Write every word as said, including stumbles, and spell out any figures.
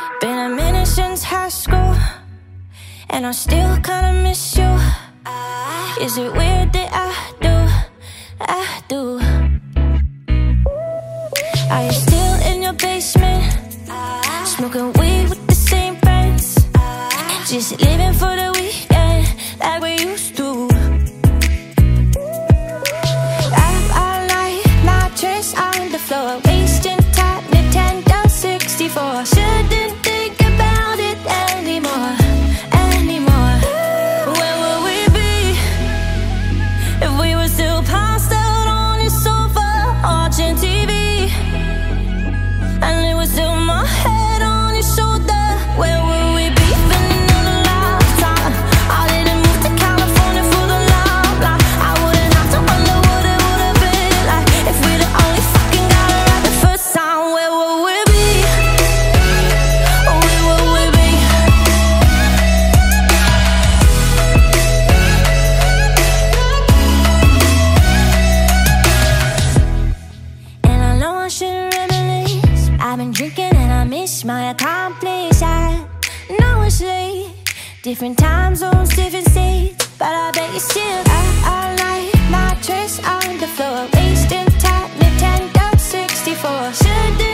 Been a minute since high school, and I still kinda miss you. Is it weird that I do, I do? Are you still in your basement, smoking weed with the same friends, just living for the weekend like we used to? Up all night, mattress on the floor, wasting time, Nintendo sixty-four. Shouldn't think about it anymore, anymore. Where would we be if we were still passed out on your sofa, watching T V, and it was still my head on your shoulder? Where would we be? Been another lifetime. I didn't move to California for the love life. I wouldn't have to wonder what it would have been like if we'd have only fucking got it right the first time. Where would we be? Where would we be? And I know I shouldn't reminisce. I've been drinking and I miss my accomplice. I know it's late, different time zones, different states, but I bet you still up all night, mattress on the floor, wasting time, Nintendo sixty-four. Should've